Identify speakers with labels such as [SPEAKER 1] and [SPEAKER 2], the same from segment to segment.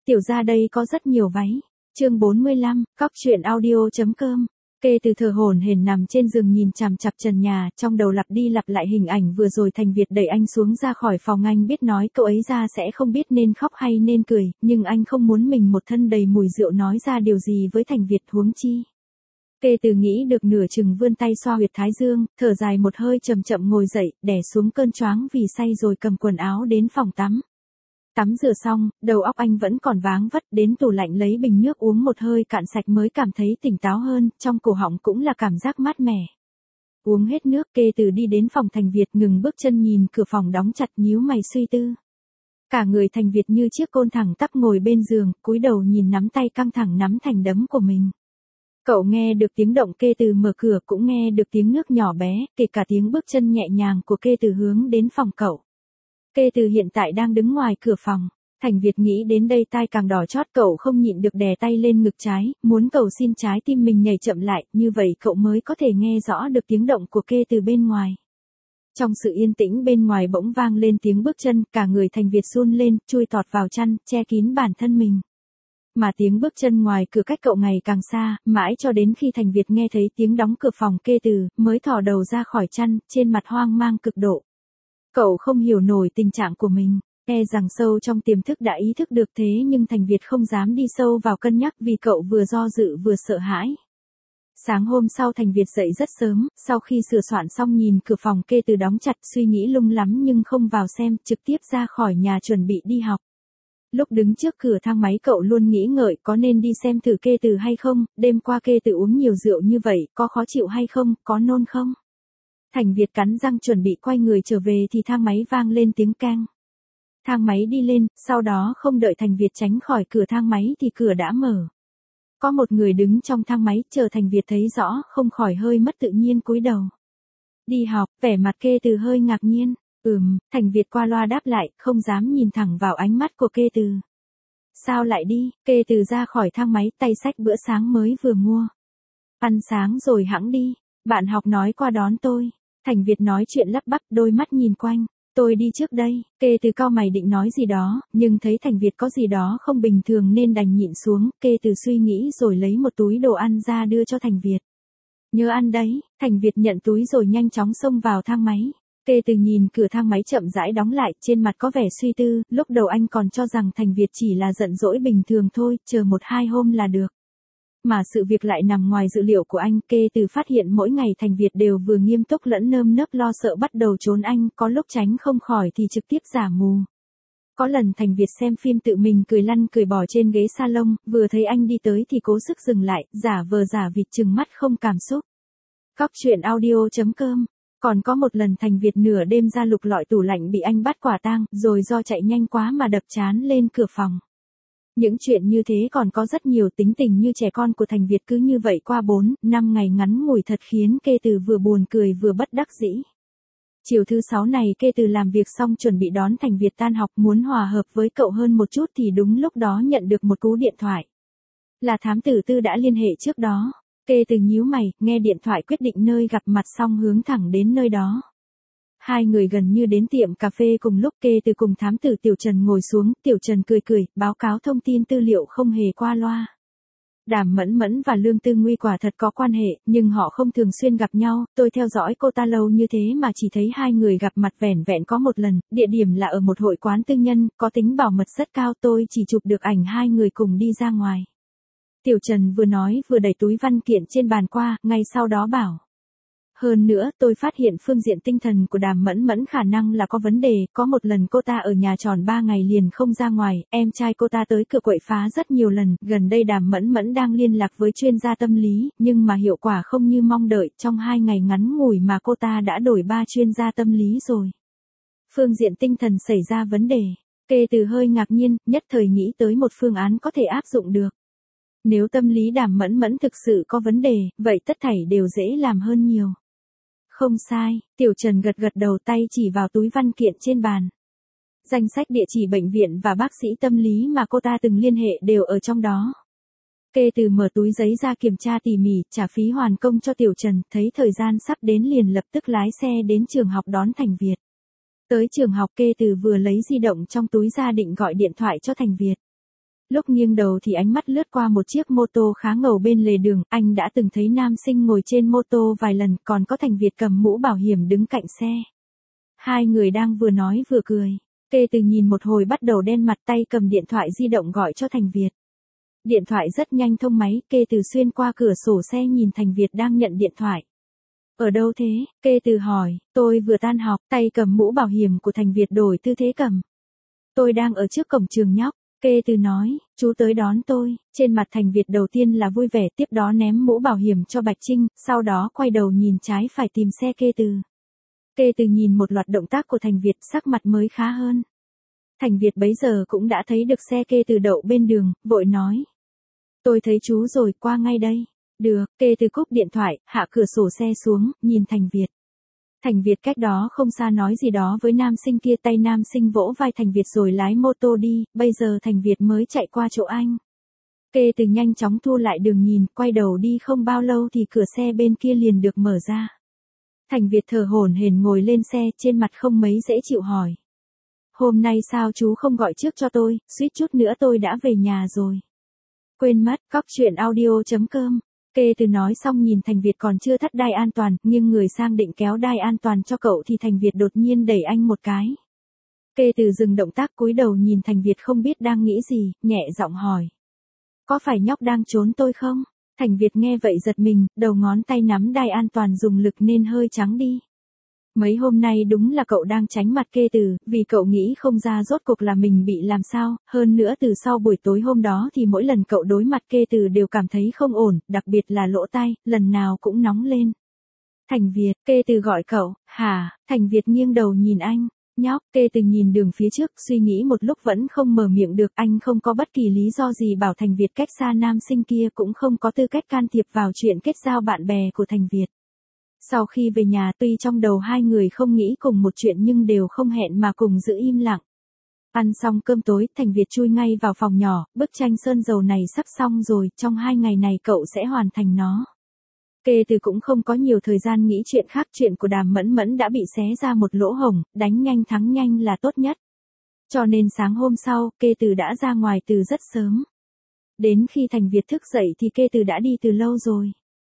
[SPEAKER 1] Tiểu ra đây có rất nhiều váy. Chương 45, cóc truyện audio.com. Kê từ thờ hổn hển nằm trên giường nhìn chằm chằm trần nhà, trong đầu lặp đi lặp lại hình ảnh vừa rồi Thành Việt đẩy anh xuống ra khỏi phòng. Anh biết nói cậu ấy ra sẽ không biết nên khóc hay nên cười, nhưng anh không muốn mình một thân đầy mùi rượu nói ra điều gì với Thành Việt, huống chi. Kê từ nghĩ được nửa chừng vươn tay xoa huyệt thái dương, thở dài một hơi chậm chậm ngồi dậy, đè xuống cơn choáng vì say rồi cầm quần áo đến phòng tắm. Tắm rửa xong, đầu óc anh vẫn còn váng vất, đến tủ lạnh lấy bình nước uống một hơi cạn sạch mới cảm thấy tỉnh táo hơn, trong cổ họng cũng là cảm giác mát mẻ. Uống hết nước, Kê từ đi đến phòng Thành Việt, ngừng bước chân nhìn cửa phòng đóng chặt, nhíu mày suy tư. Cả người Thành Việt như chiếc côn thẳng tắp ngồi bên giường, cúi đầu nhìn nắm tay căng thẳng nắm thành đấm của mình. Cậu nghe được tiếng động Kê từ mở cửa, cũng nghe được tiếng nước nhỏ bé, kể cả tiếng bước chân nhẹ nhàng của Kê từ hướng đến phòng cậu. Kê từ hiện tại đang đứng ngoài cửa phòng. Thành Việt nghĩ đến đây tai càng đỏ chót, cậu không nhịn được đè tay lên ngực trái, muốn cầu xin trái tim mình nhảy chậm lại, như vậy cậu mới có thể nghe rõ được tiếng động của Kê từ bên ngoài. Trong sự yên tĩnh bên ngoài bỗng vang lên tiếng bước chân, cả người Thành Việt run lên, chui tọt vào chăn, che kín bản thân mình. Mà tiếng bước chân ngoài cửa cách cậu ngày càng xa, mãi cho đến khi Thành Việt nghe thấy tiếng đóng cửa phòng Kê từ, mới thò đầu ra khỏi chăn, trên mặt hoang mang cực độ. Cậu không hiểu nổi tình trạng của mình, e rằng sâu trong tiềm thức đã ý thức được thế, nhưng Thành Việt không dám đi sâu vào cân nhắc vì cậu vừa do dự vừa sợ hãi. Sáng hôm sau Thành Việt dậy rất sớm, sau khi sửa soạn xong nhìn cửa phòng Kê từ đóng chặt, suy nghĩ lung lắm nhưng không vào xem, trực tiếp ra khỏi nhà chuẩn bị đi học. Lúc đứng trước cửa thang máy cậu luôn nghĩ ngợi có nên đi xem thử Kê từ hay không, đêm qua Kê từ uống nhiều rượu như vậy, có khó chịu hay không, có nôn không? Thành Việt cắn răng chuẩn bị quay người trở về thì thang máy vang lên tiếng keng. Thang máy đi lên, sau đó không đợi Thành Việt tránh khỏi cửa thang máy thì cửa đã mở. Có một người đứng trong thang máy, chờ Thành Việt thấy rõ, không khỏi hơi mất tự nhiên cúi đầu. Đi học, vẻ mặt Kê từ hơi ngạc nhiên. Thành Việt qua loa đáp lại, không dám nhìn thẳng vào ánh mắt của Kê từ. Sao lại đi? Kê từ ra khỏi thang máy, tay xách bữa sáng mới vừa mua. Ăn sáng rồi hẵng đi, bạn học nói qua đón tôi. Thành Việt nói chuyện lắp bắp, đôi mắt nhìn quanh. Tôi đi trước đây. Kê từ cau mày định nói gì đó, nhưng thấy Thành Việt có gì đó không bình thường nên đành nhịn xuống. Kê từ suy nghĩ rồi lấy một túi đồ ăn ra đưa cho Thành Việt. Nhớ ăn đấy. Thành Việt nhận túi rồi nhanh chóng xông vào thang máy. Kê từ nhìn cửa thang máy chậm rãi đóng lại, trên mặt có vẻ suy tư, lúc đầu anh còn cho rằng Thành Việt chỉ là giận dỗi bình thường thôi, chờ 1-2 hôm là được. Mà sự việc lại nằm ngoài dự liệu của anh. Kê từ phát hiện mỗi ngày Thành Việt đều vừa nghiêm túc lẫn nơm nớp lo sợ bắt đầu trốn anh, có lúc tránh không khỏi thì trực tiếp giả mù. Có lần Thành Việt xem phim tự mình cười lăn cười bò trên ghế salon, vừa thấy anh đi tới thì cố sức dừng lại, giả vờ giả vịt trừng mắt không cảm xúc. Cóc truyện audio.com. Còn có một lần Thành Việt nửa đêm ra lục lọi tủ lạnh bị anh bắt quả tang, rồi do chạy nhanh quá mà đập trán lên cửa phòng. Những chuyện như thế còn có rất nhiều, tính tình như trẻ con của Thành Việt cứ như vậy qua 4-5 ngày ngắn ngủi thật khiến Kê từ vừa buồn cười vừa bất đắc dĩ. Chiều thứ 6 này Kê từ làm việc xong chuẩn bị đón Thành Việt tan học, muốn hòa hợp với cậu hơn một chút thì đúng lúc đó nhận được một cú điện thoại. Là thám tử Tư đã liên hệ trước đó. Kê từ nhíu mày, nghe điện thoại quyết định nơi gặp mặt xong hướng thẳng đến nơi đó. Hai người gần như đến tiệm cà phê cùng lúc. Kê từ cùng thám tử Tiểu Trần ngồi xuống, Tiểu Trần cười cười, báo cáo thông tin tư liệu không hề qua loa. Đàm Mẫn Mẫn và Lương Tư Nguy quả thật có quan hệ, nhưng họ không thường xuyên gặp nhau, tôi theo dõi cô ta lâu như thế mà chỉ thấy hai người gặp mặt vẻn vẹn có một lần, địa điểm là ở một hội quán tư nhân, có tính bảo mật rất cao, tôi chỉ chụp được ảnh hai người cùng đi ra ngoài. Tiểu Trần vừa nói vừa đẩy túi văn kiện trên bàn qua, ngay sau đó bảo. Hơn nữa, tôi phát hiện phương diện tinh thần của Đàm Mẫn Mẫn khả năng là có vấn đề, có một lần cô ta ở nhà tròn 3 ngày liền không ra ngoài, em trai cô ta tới cửa quậy phá rất nhiều lần, gần đây Đàm Mẫn Mẫn đang liên lạc với chuyên gia tâm lý, nhưng mà hiệu quả không như mong đợi, trong 2 ngày ngắn ngủi mà cô ta đã đổi 3 chuyên gia tâm lý rồi. Phương diện tinh thần xảy ra vấn đề. Kê từ hơi ngạc nhiên, nhất thời nghĩ tới một phương án có thể áp dụng được. Nếu tâm lý Đàm Mẫn Mẫn thực sự có vấn đề, vậy tất thảy đều dễ làm hơn nhiều. Không sai, Tiểu Trần gật gật đầu, tay chỉ vào túi văn kiện trên bàn. Danh sách địa chỉ bệnh viện và bác sĩ tâm lý mà cô ta từng liên hệ đều ở trong đó. Kê từ mở túi giấy ra kiểm tra tỉ mỉ, trả phí hoàn công cho Tiểu Trần, thấy thời gian sắp đến liền lập tức lái xe đến trường học đón Thành Việt. Tới trường học Kê từ vừa lấy di động trong túi ra định gọi điện thoại cho Thành Việt. Lúc nghiêng đầu thì ánh mắt lướt qua một chiếc mô tô khá ngầu bên lề đường, anh đã từng thấy nam sinh ngồi trên mô tô vài lần, còn có Thành Việt cầm mũ bảo hiểm đứng cạnh xe. Hai người đang vừa nói vừa cười. Kê Từ nhìn một hồi bắt đầu đen mặt, tay cầm điện thoại di động gọi cho Thành Việt. Điện thoại rất nhanh thông máy, Kê Từ xuyên qua cửa sổ xe nhìn Thành Việt đang nhận điện thoại. Ở đâu thế? Kê Từ hỏi. Tôi vừa tan học, tay cầm mũ bảo hiểm của Thành Việt đổi tư thế cầm. Tôi đang ở trước cổng trường nhóc. Kê Từ nói, chú tới đón tôi. Trên mặt Thành Việt đầu tiên là vui vẻ, tiếp đó ném mũ bảo hiểm cho Bạch Trinh, sau đó quay đầu nhìn trái phải tìm xe Kê Từ. Kê Từ nhìn một loạt động tác của Thành Việt, sắc mặt mới khá hơn. Thành Việt bấy giờ cũng đã thấy được xe Kê Từ đậu bên đường, vội nói. Tôi thấy chú rồi, qua ngay đây. Được, Kê Từ cúp điện thoại, hạ cửa sổ xe xuống, nhìn Thành Việt. Thành Việt cách đó không xa nói gì đó với nam sinh kia, tay nam sinh vỗ vai Thành Việt rồi lái mô tô đi, bây giờ Thành Việt mới chạy qua chỗ anh. Kê Từ nhanh chóng thu lại đường nhìn, quay đầu đi không bao lâu thì cửa xe bên kia liền được mở ra. Thành Việt thở hổn hển ngồi lên xe, trên mặt không mấy dễ chịu hỏi. Hôm nay sao chú không gọi trước cho tôi, suýt chút nữa tôi đã về nhà rồi. Quên mất, coctruyện.audio.com. Kê Từ nói xong nhìn Thành Việt còn chưa thắt đai an toàn, nhưng người sang định kéo đai an toàn cho cậu thì Thành Việt đột nhiên đẩy anh một cái. Kê Từ dừng động tác cúi đầu nhìn Thành Việt không biết đang nghĩ gì, nhẹ giọng hỏi. Có phải nhóc đang trốn tôi không? Thành Việt nghe vậy giật mình, đầu ngón tay nắm đai an toàn dùng lực nên hơi trắng đi. Mấy hôm nay đúng là cậu đang tránh mặt Kê Từ, vì cậu nghĩ không ra rốt cuộc là mình bị làm sao, hơn nữa từ sau buổi tối hôm đó thì mỗi lần cậu đối mặt Kê Từ đều cảm thấy không ổn, đặc biệt là lỗ tai, lần nào cũng nóng lên. Thành Việt, Kê Từ gọi cậu, hả? Thành Việt nghiêng đầu nhìn anh. Nhóc, Kê Từ nhìn đường phía trước, suy nghĩ một lúc vẫn không mở miệng được, anh không có bất kỳ lý do gì bảo Thành Việt cách xa nam sinh kia, cũng không có tư cách can thiệp vào chuyện kết giao bạn bè của Thành Việt. Sau khi về nhà, tuy trong đầu hai người không nghĩ cùng một chuyện nhưng đều không hẹn mà cùng giữ im lặng. Ăn xong cơm tối, Thành Việt chui ngay vào phòng nhỏ, bức tranh sơn dầu này sắp xong rồi, trong 2 ngày này cậu sẽ hoàn thành nó. Kê Từ cũng không có nhiều thời gian nghĩ chuyện khác, chuyện của Đàm Mẫn Mẫn đã bị xé ra một lỗ hổng, đánh nhanh thắng nhanh là tốt nhất. Cho nên sáng hôm sau, Kê Từ đã ra ngoài từ rất sớm. Đến khi Thành Việt thức dậy thì Kê Từ đã đi từ lâu rồi.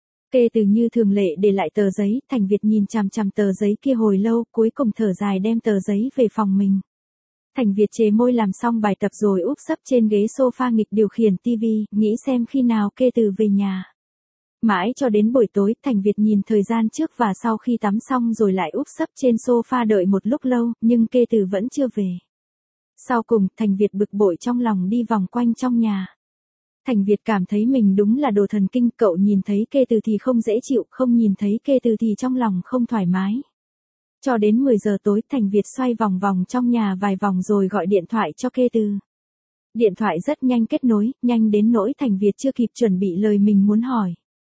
[SPEAKER 1] Kê Từ như thường lệ để lại tờ giấy, Thành Việt nhìn chằm chằm tờ giấy kia hồi lâu, cuối cùng thở dài đem tờ giấy về phòng mình. Thành Việt chế môi làm xong bài tập rồi úp sấp trên ghế sofa nghịch điều khiển tivi, nghĩ xem khi nào Kê Từ về nhà. Mãi cho đến buổi tối, Thành Việt nhìn thời gian trước và sau khi tắm xong rồi lại úp sấp trên sofa đợi một lúc lâu, nhưng Kê Từ vẫn chưa về. Sau cùng, Thành Việt bực bội trong lòng đi vòng quanh trong nhà. Thành Việt cảm thấy mình đúng là đồ thần kinh, cậu nhìn thấy Kê Từ thì không dễ chịu, không nhìn thấy Kê Từ thì trong lòng không thoải mái. Cho đến 10 giờ tối, Thành Việt xoay vòng vòng trong nhà vài vòng rồi gọi điện thoại cho Kê Từ. Điện thoại rất nhanh kết nối, nhanh đến nỗi Thành Việt chưa kịp chuẩn bị lời mình muốn hỏi.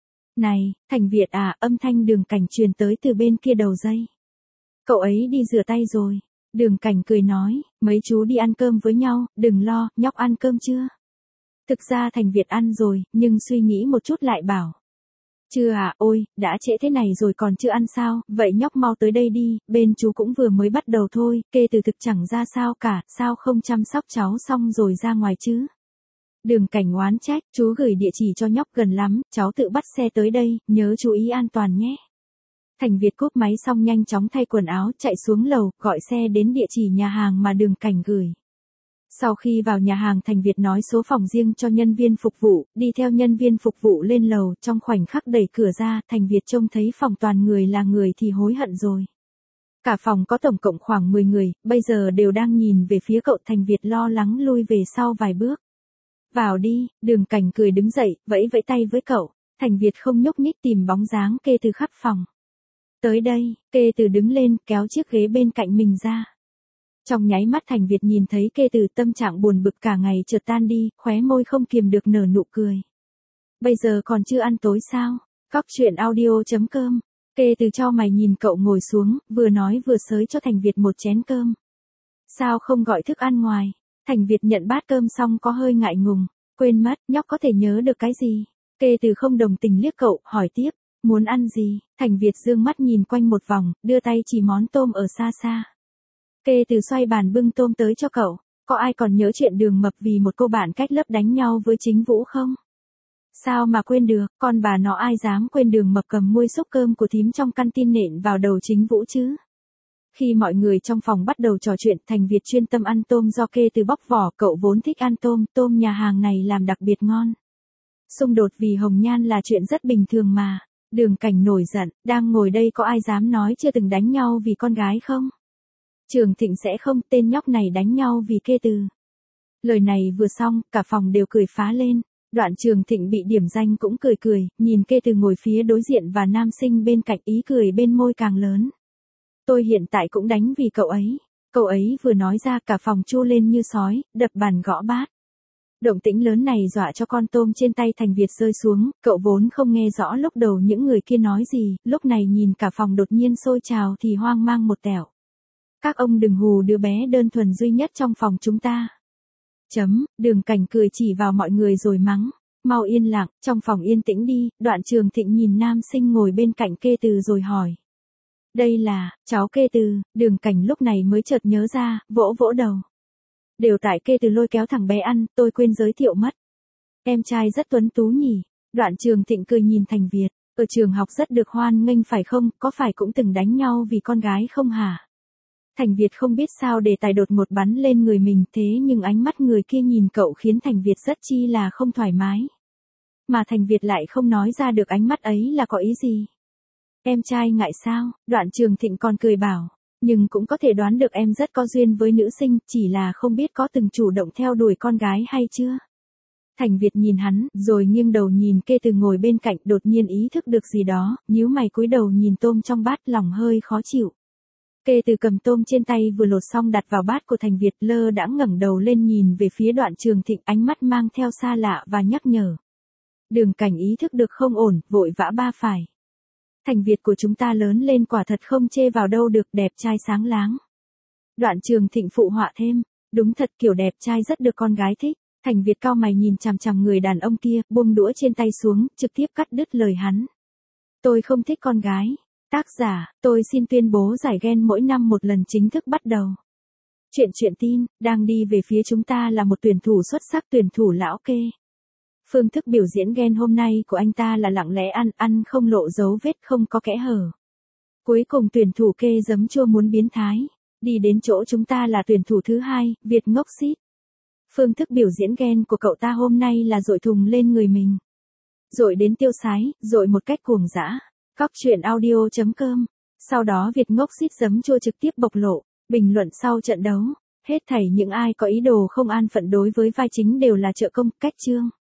[SPEAKER 1] Này, Thành Việt à, âm thanh Đường Cảnh truyền tới từ bên kia đầu dây. Cậu ấy đi rửa tay rồi. Đường Cảnh cười nói, mấy chú đi ăn cơm với nhau, đừng lo, nhóc ăn cơm chưa? Thực ra Thành Việt ăn rồi, nhưng suy nghĩ một chút lại bảo. Chưa à, ôi, đã trễ thế này rồi còn chưa ăn sao, vậy nhóc mau tới đây đi, bên chú cũng vừa mới bắt đầu thôi, Kê Từ thực chẳng ra sao cả, sao không chăm sóc cháu xong rồi ra ngoài chứ? Đường Cảnh oán trách, chú gửi địa chỉ cho nhóc gần lắm, cháu tự bắt xe tới đây, nhớ chú ý an toàn nhé. Thành Việt cúp máy xong nhanh chóng thay quần áo, chạy xuống lầu, gọi xe đến địa chỉ nhà hàng mà Đường Cảnh gửi. Sau khi vào nhà hàng, Thành Việt nói số phòng riêng cho nhân viên phục vụ, đi theo nhân viên phục vụ lên lầu, trong khoảnh khắc đẩy cửa ra, Thành Việt trông thấy phòng toàn người là người thì hối hận rồi. Cả phòng có tổng cộng khoảng 10 người, bây giờ đều đang nhìn về phía cậu. Thành Việt lo lắng lui về sau vài bước. Vào đi, Đường Cảnh cười đứng dậy, vẫy vẫy tay với cậu. Thành Việt không nhúc nhích tìm bóng dáng Kê Từ khắp phòng. Tới đây, Kê Từ đứng lên, kéo chiếc ghế bên cạnh mình ra. Trong nháy mắt Thành Việt nhìn thấy Kê Từ, tâm trạng buồn bực cả ngày chợt tan đi, khóe môi không kiềm được nở nụ cười. Bây giờ còn chưa ăn tối sao? Coctruyện.audio.com. Kê Từ cho mày nhìn cậu ngồi xuống, vừa nói vừa xới cho Thành Việt một chén cơm. Sao không gọi thức ăn ngoài? Thành Việt nhận bát cơm xong có hơi ngại ngùng. Quên mất, nhóc có thể nhớ được cái gì? Kê Từ không đồng tình liếc cậu, hỏi tiếp. Muốn ăn gì? Thành Việt dương mắt nhìn quanh một vòng, đưa tay chỉ món tôm ở xa xa. Kê Từ xoay bàn bưng tôm tới cho cậu. Có ai còn nhớ chuyện Đường Mập vì một cô bạn cách lớp đánh nhau với Chính Vũ không? Sao mà quên được, con bà nó ai dám quên Đường Mập cầm muôi xúc cơm của thím trong căn tin nện vào đầu Chính Vũ chứ? Khi mọi người trong phòng bắt đầu trò chuyện, Thành Việt chuyên tâm ăn tôm do kê từ bóc vỏ, cậu vốn thích ăn tôm, tôm nhà hàng này làm đặc biệt ngon. Xung đột vì hồng nhan là chuyện rất bình thường mà. Đường Cảnh nổi giận, đang ngồi đây có ai dám nói chưa từng đánh nhau vì con gái không? Trường Thịnh sẽ không, tên nhóc này đánh nhau vì kê từ. Lời này vừa xong, cả phòng đều cười phá lên. Đoạn Trường Thịnh bị điểm danh cũng cười cười, nhìn kê từ ngồi phía đối diện và nam sinh bên cạnh, ý cười bên môi càng lớn. Tôi hiện tại cũng đánh vì cậu ấy. Cậu ấy vừa nói ra cả phòng chu lên như sói, đập bàn gõ bát. Động tĩnh lớn này dọa cho con tôm trên tay Thành Việt rơi xuống, cậu vốn không nghe rõ lúc đầu những người kia nói gì, lúc này nhìn cả phòng đột nhiên sôi trào thì hoang mang một tẹo. Các ông đừng hù đứa bé đơn thuần duy nhất trong phòng chúng ta. Đường Cảnh cười chỉ vào mọi người rồi mắng. Mau yên lặng, trong phòng yên tĩnh đi. Đoạn Trường Thịnh nhìn nam sinh ngồi bên cạnh kê từ rồi hỏi. Đây là, cháu kê từ. Đường Cảnh lúc này mới chợt nhớ ra, vỗ vỗ đầu. Đều tại kê từ lôi kéo thằng bé ăn, tôi quên giới thiệu mất. Em trai rất tuấn tú nhỉ. Đoạn Trường Thịnh cười nhìn Thành Việt. Ở trường học rất được hoan nghênh phải không, có phải cũng từng đánh nhau vì con gái không hả? Thành Việt không biết sao đề tài đột ngột bắn lên người mình, thế nhưng ánh mắt người kia nhìn cậu khiến Thành Việt rất chi là không thoải mái. Mà Thành Việt lại không nói ra được ánh mắt ấy là có ý gì. Em trai ngại sao? Đoạn Trường Thịnh còn cười bảo. Nhưng cũng có thể đoán được em rất có duyên với nữ sinh, chỉ là không biết có từng chủ động theo đuổi con gái hay chưa. Thành Việt nhìn hắn, rồi nghiêng đầu nhìn kê từ ngồi bên cạnh, đột nhiên ý thức được gì đó, nhíu mày cúi đầu nhìn tôm trong bát, lòng hơi khó chịu. Kê từ cầm tôm trên tay vừa lột xong đặt vào bát của Thành Việt, lơ đãng ngẩng đầu lên nhìn về phía Đoạn Trường Thịnh, ánh mắt mang theo xa lạ và nhắc nhở. Đường Cảnh ý thức được không ổn, vội vã ba phải. Thành Việt của chúng ta lớn lên quả thật không chê vào đâu được, đẹp trai sáng láng. Đoạn Trường Thịnh phụ họa thêm, đúng thật kiểu đẹp trai rất được con gái thích. Thành Việt cau mày nhìn chằm chằm người đàn ông kia, buông đũa trên tay xuống, trực tiếp cắt đứt lời hắn. Tôi không thích con gái. Tác giả, tôi xin tuyên bố giải ghen mỗi năm một lần chính thức bắt đầu. Chuyện tin, đang đi về phía chúng ta là một tuyển thủ xuất sắc, tuyển thủ lão kê. Phương thức biểu diễn ghen hôm nay của anh ta là lặng lẽ ăn không lộ dấu vết, không có kẽ hở. Cuối cùng tuyển thủ kê giấm chua muốn biến thái. Đi đến chỗ chúng ta là tuyển thủ thứ hai, Việt ngốc xít. Phương thức biểu diễn ghen của cậu ta hôm nay là dội thùng lên người mình. Dội đến tiêu sái, dội một cách cuồng dã. Cóc truyện audio.com. Sau đó Việt ngốc xít giấm chua trực tiếp bộc lộ. Bình luận sau trận đấu. Hết thảy những ai có ý đồ không an phận đối với vai chính đều là trợ công, cách chương.